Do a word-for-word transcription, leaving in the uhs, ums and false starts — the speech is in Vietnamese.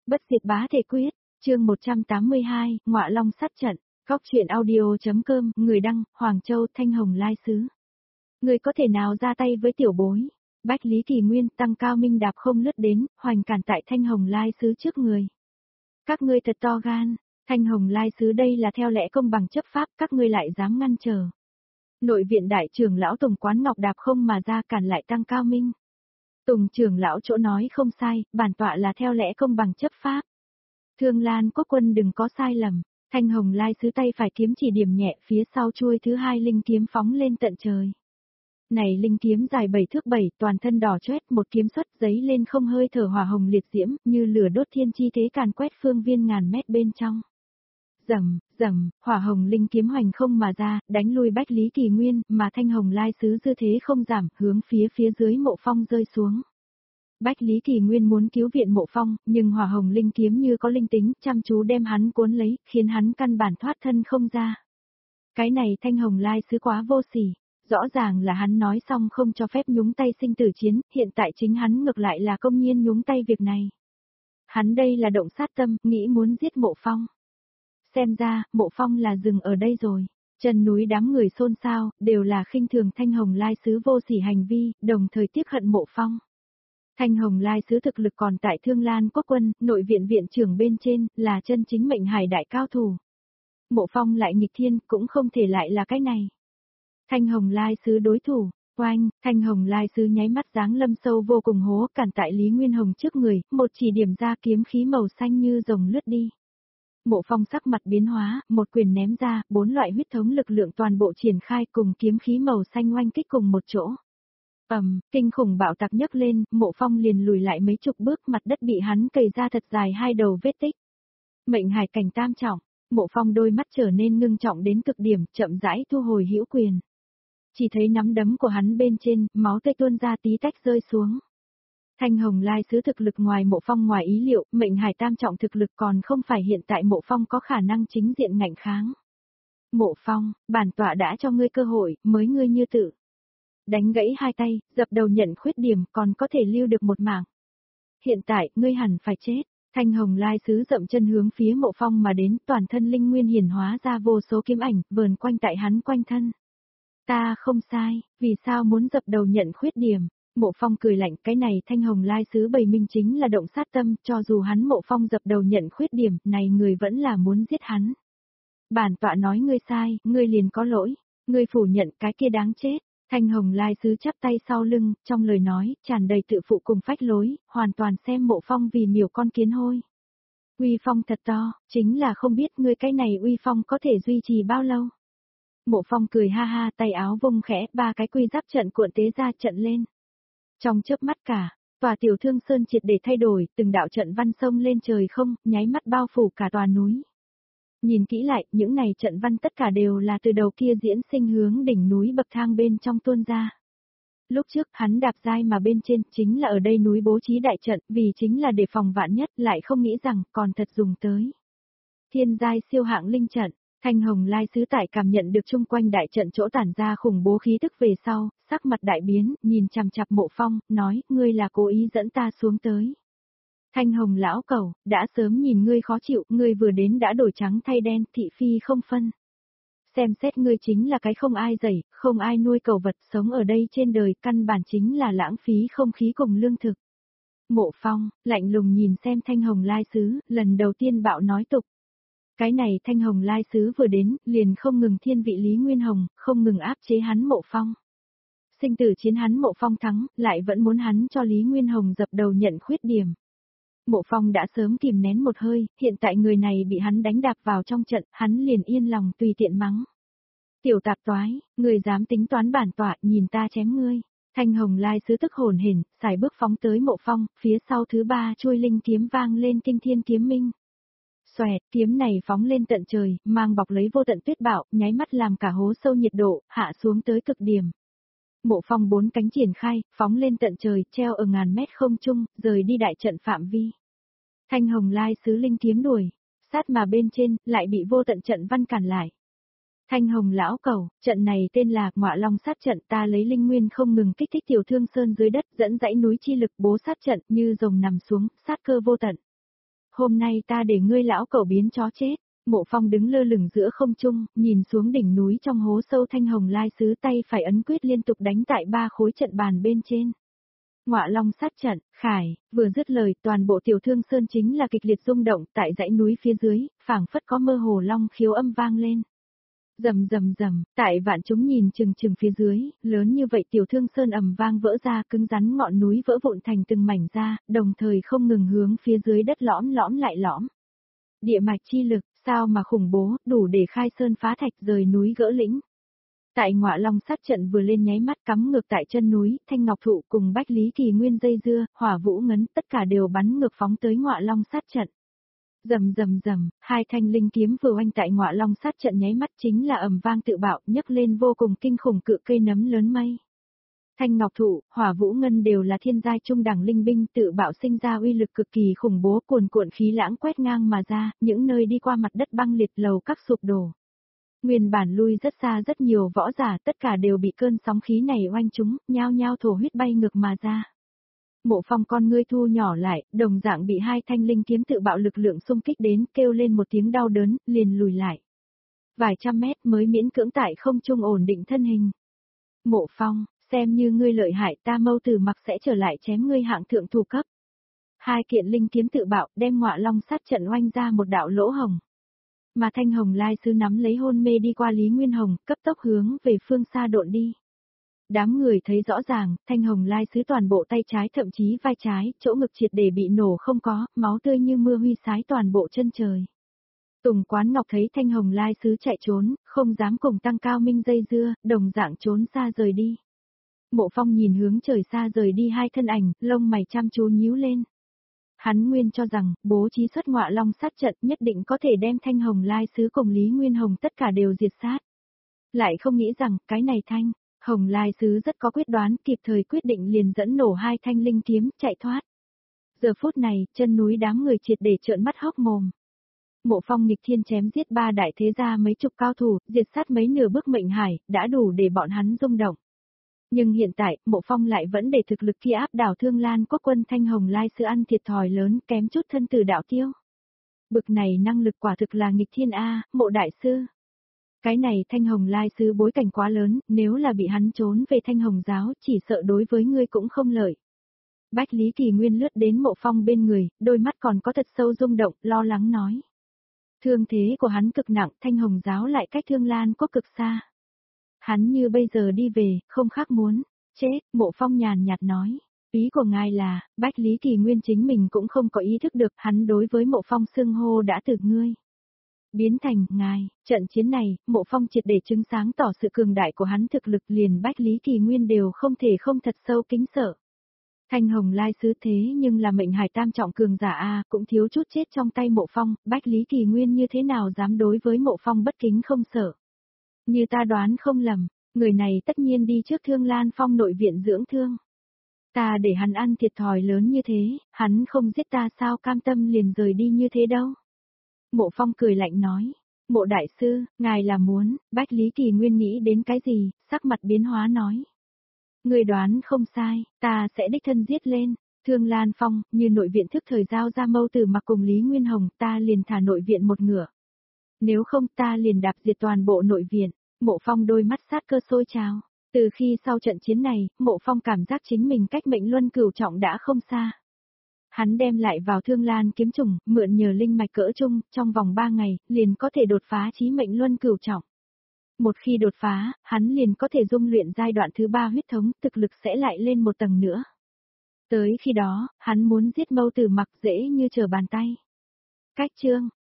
Bất diệt bá thể quyết, chương một trăm tám mươi hai, Ngọa Long sát trận, Cóc truyện audio.com, người đăng, Hoàng Châu, Thanh Hồng Lai Sứ. Người có thể nào ra tay với tiểu bối? Bách Lý Kỳ Nguyên tăng cao minh đạp không lướt đến, hoành cản tại Thanh Hồng Lai Sứ trước người. Các ngươi thật to gan, Thanh Hồng Lai Sứ đây là theo lẽ công bằng chấp pháp, các ngươi lại dám ngăn trở. Nội viện đại trưởng lão Tùng Quán Ngọc đạp không mà ra cản lại tăng cao minh. Tùng trưởng lão chỗ nói không sai, bản tọa là theo lẽ công bằng chấp pháp. Thương Lan Quốc Quân đừng có sai lầm. Thanh Hồng Lai Sứ tay phải kiếm chỉ điểm nhẹ, phía sau chuôi thứ hai linh kiếm phóng lên tận trời. Này linh kiếm dài bảy thước bảy, toàn thân đỏ chóét, một kiếm xuất giấy lên không hơi thở hỏa hồng liệt diễm, như lửa đốt thiên chi thế càn quét phương viên ngàn mét bên trong. Rầm, rầm, hỏa hồng linh kiếm hoành không mà ra, đánh lui Bách Lý Kỳ Nguyên, mà Thanh Hồng Lai Sứ dư thế không giảm, hướng phía phía dưới Mộ Phong rơi xuống. Bách Lý Kỳ Nguyên muốn cứu viện Mộ Phong, nhưng hỏa hồng linh kiếm như có linh tính, chăm chú đem hắn cuốn lấy, khiến hắn căn bản thoát thân không ra. Cái này Thanh Hồng Lai Sứ quá vô sỉ, rõ ràng là hắn nói xong không cho phép nhúng tay sinh tử chiến, hiện tại chính hắn ngược lại là công nhiên nhúng tay việc này. Hắn đây là động sát tâm, nghĩ muốn giết Mộ Phong. Xem ra, Mộ Phong là dừng ở đây rồi. Chân núi đám người xôn xao, đều là khinh thường Thanh Hồng Lai Sứ vô sỉ hành vi, đồng thời tiếc hận Mộ Phong. Thanh Hồng Lai Sứ thực lực còn tại Thương Lan Quốc Quân, nội viện viện trưởng bên trên, là chân chính mệnh hải đại cao thủ. Mộ Phong lại nghịch thiên, cũng không thể lại là cái này. Thanh Hồng Lai Sứ đối thủ, oanh, Thanh Hồng Lai Sứ nháy mắt dáng lâm sâu vô cùng hố, cản tại Lý Nguyên Hồng trước người, một chỉ điểm ra kiếm khí màu xanh như rồng lướt đi. Mộ Phong sắc mặt biến hóa, một quyền ném ra, bốn loại huyết thống lực lượng toàn bộ triển khai cùng kiếm khí màu xanh oanh kích cùng một chỗ. Ầm, kinh khủng bạo tạc nhấc lên, Mộ Phong liền lùi lại mấy chục bước, mặt đất bị hắn cày ra thật dài hai đầu vết tích. Mệnh hải cảnh tam trọng, Mộ Phong đôi mắt trở nên ngưng trọng đến cực điểm, chậm rãi thu hồi hữu quyền. Chỉ thấy nắm đấm của hắn bên trên, máu tươi tuôn ra tí tách rơi xuống. Thanh Hồng Lai Sứ thực lực ngoài Mộ Phong ngoài ý liệu, mệnh hải tam trọng thực lực còn không phải hiện tại Mộ Phong có khả năng chính diện ngạnh kháng. Mộ Phong, bản tọa đã cho ngươi cơ hội, mới ngươi như tự. Đánh gãy hai tay, dập đầu nhận khuyết điểm, còn có thể lưu được một mạng. Hiện tại, ngươi hẳn phải chết. Thanh Hồng Lai Sứ dậm chân hướng phía Mộ Phong mà đến, toàn thân linh nguyên hiển hóa ra vô số kiếm ảnh, vờn quanh tại hắn quanh thân. Ta không sai, vì sao muốn dập đầu nhận khuyết điểm? Mộ Phong cười lạnh, cái này Thanh Hồng Lai Sứ bày minh chính là động sát tâm, cho dù hắn Mộ Phong dập đầu nhận khuyết điểm, này người vẫn là muốn giết hắn. Bản tọa nói ngươi sai, ngươi liền có lỗi, ngươi phủ nhận cái kia đáng chết. Thanh Hồng Lai Sứ chắp tay sau lưng, trong lời nói, tràn đầy tự phụ cùng phách lối, hoàn toàn xem Mộ Phong vì miểu con kiến hôi. Uy phong thật to, chính là không biết ngươi cái này uy phong có thể duy trì bao lâu. Mộ Phong cười ha ha, tay áo vung khẽ, ba cái quy giáp trận cuộn tế ra trận lên. Trong chớp mắt cả, tòa Tiểu Thương Sơn triệt để thay đổi, từng đạo trận văn sông lên trời không, nháy mắt bao phủ cả tòa núi. Nhìn kỹ lại, những này trận văn tất cả đều là từ đầu kia diễn sinh hướng đỉnh núi bậc thang bên trong tuôn ra. Lúc trước hắn đạp dai mà bên trên chính là ở đây núi bố trí đại trận, vì chính là để phòng vạn nhất, lại không nghĩ rằng còn thật dùng tới. Thiên giai siêu hạng linh trận. Thanh Hồng Lai Sứ tại cảm nhận được chung quanh đại trận chỗ tản ra khủng bố khí tức về sau, sắc mặt đại biến, nhìn chằm chằm Mộ Phong, nói, ngươi là cố ý dẫn ta xuống tới. Thanh Hồng lão cẩu, đã sớm nhìn ngươi khó chịu, ngươi vừa đến đã đổi trắng thay đen, thị phi không phân. Xem xét ngươi chính là cái không ai dạy, không ai nuôi cẩu vật, sống ở đây trên đời, căn bản chính là lãng phí không khí cùng lương thực. Mộ Phong, lạnh lùng nhìn xem Thanh Hồng Lai Sứ, lần đầu tiên bạo nói tục. Cái này Thanh Hồng Lai Sứ vừa đến, liền không ngừng thiên vị Lý Nguyên Hồng, không ngừng áp chế hắn Mộ Phong. Sinh tử chiến hắn Mộ Phong thắng, lại vẫn muốn hắn cho Lý Nguyên Hồng dập đầu nhận khuyết điểm. Mộ Phong đã sớm kìm nén một hơi, hiện tại người này bị hắn đánh đạp vào trong trận, hắn liền yên lòng tùy tiện mắng. Tiểu tạp toái, người dám tính toán bản tọa, nhìn ta chém ngươi. Thanh Hồng Lai Sứ tức hồn hển, xài bước phóng tới Mộ Phong, phía sau thứ ba chuôi linh kiếm vang lên kinh thiên kiếm minh. Xoẹt, kiếm này phóng lên tận trời, mang bọc lấy vô tận tuyết bão, nháy mắt làm cả hố sâu nhiệt độ, hạ xuống tới cực điểm. Mộ Phong bốn cánh triển khai, phóng lên tận trời, treo ở ngàn mét không trung, rời đi đại trận phạm vi. Thanh Hồng Lai Sứ linh kiếm đuổi, sát mà bên trên, lại bị vô tận trận văn cản lại. Thanh Hồng lão cẩu, trận này tên là Ngọa Long sát trận, ta lấy linh nguyên không ngừng kích thích Tiểu Thương Sơn dưới đất, dẫn dãy núi chi lực bố sát trận như rồng nằm xuống, sát cơ vô tận. hôm nay ta để ngươi lão cẩu biến chó chết. Mộ Phong đứng lơ lửng giữa không trung, nhìn xuống đỉnh núi trong hố sâu Thanh Hồng Lai Sứ, tay phải ấn quyết liên tục đánh tại ba khối trận bàn bên trên. Ngọa Long sát trận, khải, vừa dứt lời, toàn bộ Tiểu Thương Sơn chính là kịch liệt rung động, tại dãy núi phía dưới, phảng phất có mơ hồ long khiếu âm vang lên. Rầm rầm rầm, tại vạn chúng nhìn chừng chừng phía dưới, lớn như vậy Tiểu Thương Sơn ầm vang vỡ ra, cứng rắn ngọn núi vỡ vụn thành từng mảnh ra, đồng thời không ngừng hướng phía dưới đất lõm lõm lại lõm. Địa mạch chi lực, sao mà khủng bố, đủ để khai sơn phá thạch, rời núi gỡ lĩnh. Tại Ngọa Long sát trận vừa lên nháy mắt, cắm ngược tại chân núi, Thanh Ngọc Thụ cùng Bách Lý Kỳ Nguyên dây dưa, Hỏa Vũ Ngấn, tất cả đều bắn ngược phóng tới Ngọa Long sát trận. Rầm rầm rầm, hai thanh linh kiếm vừa oanh tại Ngọa Long sát trận nháy mắt chính là ầm vang tự bạo, nhấc lên vô cùng kinh khủng cự cây nấm lớn mây. Thanh Ngọc Thụ, Hỏa Vũ Ngân đều là thiên giai trung đẳng linh binh, tự bạo sinh ra uy lực cực kỳ khủng bố, cuồn cuộn khí lãng quét ngang mà ra, những nơi đi qua mặt đất băng liệt, lầu các sụp đổ. Nguyên bản lui rất xa rất nhiều võ giả, tất cả đều bị cơn sóng khí này oanh trúng, nhao nhao thổ huyết bay ngược mà ra. Mộ Phong con ngươi thu nhỏ lại, đồng dạng bị hai thanh linh kiếm tự bạo lực lượng xung kích đến, kêu lên một tiếng đau đớn, liền lùi lại. Vài trăm mét mới miễn cưỡng tại không trung ổn định thân hình. Mộ Phong, xem như ngươi lợi hại, ta Mâu Tử Mặc sẽ trở lại chém ngươi hạng thượng thủ cấp. Hai kiện linh kiếm tự bạo, đem Ngọa Long sát trận oanh ra một đạo lỗ hồng. Mà Thanh Hồng Lai Sứ nắm lấy hôn mê đi qua Lý Nguyên Hồng, cấp tốc hướng về phương xa độn đi. Đám người thấy rõ ràng, Thanh Hồng Lai Sứ toàn bộ tay trái thậm chí vai trái, chỗ ngực triệt để bị nổ không có, máu tươi như mưa huy sái toàn bộ chân trời. Tùng Quán Ngọc thấy Thanh Hồng Lai Sứ chạy trốn, không dám cùng Tăng Cao Minh dây dưa, đồng dạng trốn xa rời đi. Mộ Phong nhìn hướng trời xa rời đi hai thân ảnh, lông mày chăm chú nhíu lên. Hắn nguyên cho rằng, bố trí xuất Ngọa Long sát trận nhất định có thể đem Thanh Hồng Lai Sứ cùng Lý Nguyên Hồng tất cả đều diệt sát. Lại không nghĩ rằng, cái này Thanh Hồng Lai Sứ rất có quyết đoán, kịp thời quyết định liền dẫn nổ hai thanh linh kiếm, chạy thoát. Giờ phút này, chân núi đám người triệt để trợn mắt hốc mồm. Mộ Phong nghịch thiên chém giết ba đại thế gia mấy chục cao thủ, diệt sát mấy nửa bước mệnh hải, đã đủ để bọn hắn rung động. Nhưng hiện tại, Mộ Phong lại vẫn để thực lực kia áp đảo Thương Lan Quốc quân Thanh Hồng Lai Sứ ăn thiệt thòi lớn, kém chút thân tử đạo tiêu. Bực này năng lực quả thực là nghịch thiên A, Mộ đại sư. Cái này Thanh Hồng Lai Sứ bối cảnh quá lớn, nếu là bị hắn trốn về Thanh Hồng giáo, chỉ sợ đối với ngươi cũng không lợi. Bách Lý Kỳ Nguyên lướt đến Mộ Phong bên người, đôi mắt còn có thật sâu rung động, lo lắng nói. Thương thế của hắn cực nặng, Thanh Hồng giáo lại cách Thương Lan Quốc cực xa. Hắn như bây giờ đi về, không khác muốn chết, Mộ Phong nhàn nhạt nói. Ý của ngài là, Bách Lý Kỳ Nguyên chính mình cũng không có ý thức được, hắn đối với Mộ Phong xưng hô đã từ ngươi biến thành ngài. Trận chiến này, Mộ Phong triệt để chứng sáng tỏ sự cường đại của hắn, thực lực liền Bách Lý Kỳ Nguyên đều không thể không thật sâu kính sợ. Thanh Hồng Lai Sứ thế nhưng là mệnh hải tam trọng cường giả a, cũng thiếu chút chết trong tay Mộ Phong, Bách Lý Kỳ Nguyên như thế nào dám đối với Mộ Phong bất kính không sợ. Như ta đoán không lầm, người này tất nhiên đi trước Thương Lan Phong nội viện dưỡng thương. Ta để hắn ăn thiệt thòi lớn như thế, hắn không giết ta sao cam tâm liền rời đi như thế đâu. Mộ Phong cười lạnh nói, Mộ đại sư, ngài là muốn, Bách Lý Kỳ Nguyên nghĩ đến cái gì, sắc mặt biến hóa nói. Người đoán không sai, ta sẽ đích thân giết lên, Thương Lan Phong, như nội viện thức thời giao ra Mâu Tử Mặc cùng Lý Nguyên Hồng, ta liền thả nội viện một ngửa. Nếu không ta liền đạp diệt toàn bộ nội viện. Mộ Phong đôi mắt sát cơ sôi trào. Từ khi sau trận chiến này, Mộ Phong cảm giác chính mình cách mệnh luân cửu trọng đã không xa. Hắn đem lại vào Thương Lan kiếm trùng, mượn nhờ linh mạch cỡ chung, trong vòng ba ngày, liền có thể đột phá chí mệnh luân cửu trọng. Một khi đột phá, hắn liền có thể dung luyện giai đoạn thứ ba huyết thống, thực lực sẽ lại lên một tầng nữa. Tới khi đó, hắn muốn giết Mâu Tử Mặc dễ như trở bàn tay. Cách chương